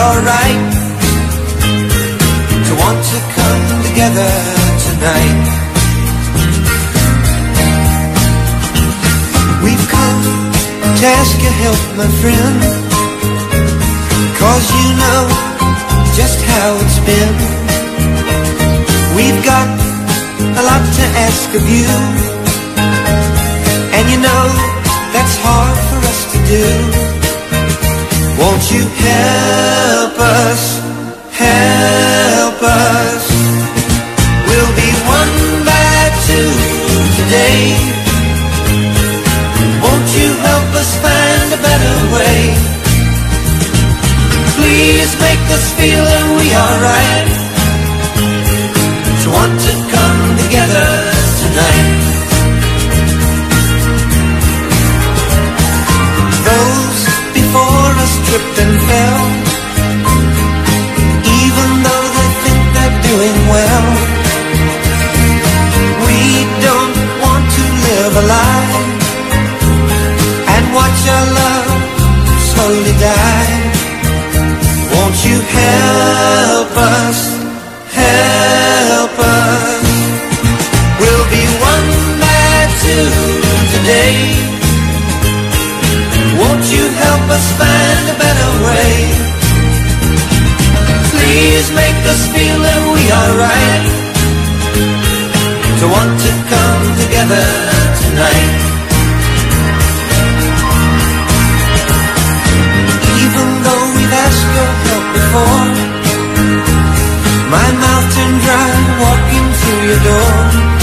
alright to want to come together tonight. We've come to ask your help, my friend, 'cause you know just how it's been. We've got a lot to ask of you, and you know that's hard for us to do. Won't you help us, help us? We'll be one by two today. Won't you help us find a better way? Please make us feel that we are right to want to come together tonight. Those before us tripped and fell, even though they think they're doing well. We don't want to live a lie and watch our love slowly die. Won't you help us, help us? We'll be one by two today. Won't you help us find a better way? Please make us feel that we are right to want to come together tonight. Even though we've asked your help before, my mouth turned dry walking through your door.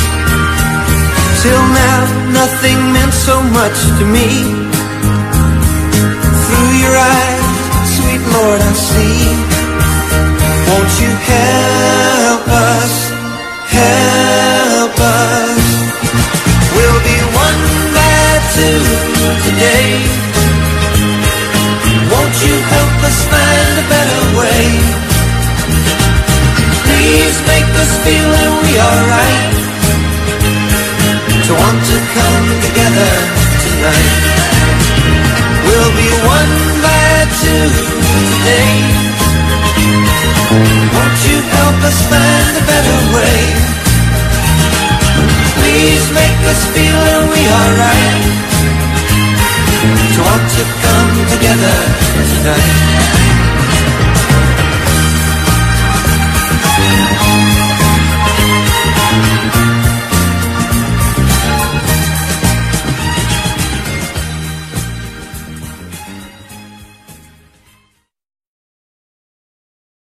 Till now nothing meant so much to me. Through your eyes, sweet Lord, I see. Won't you help us, help us? We'll be one by two today. Won't you help us find a better way? Please make us feel that we are right to want to come together tonight. We'll be one by two today. Won't you help us find a better way? Please make us feel that we are right to want to come together tonight.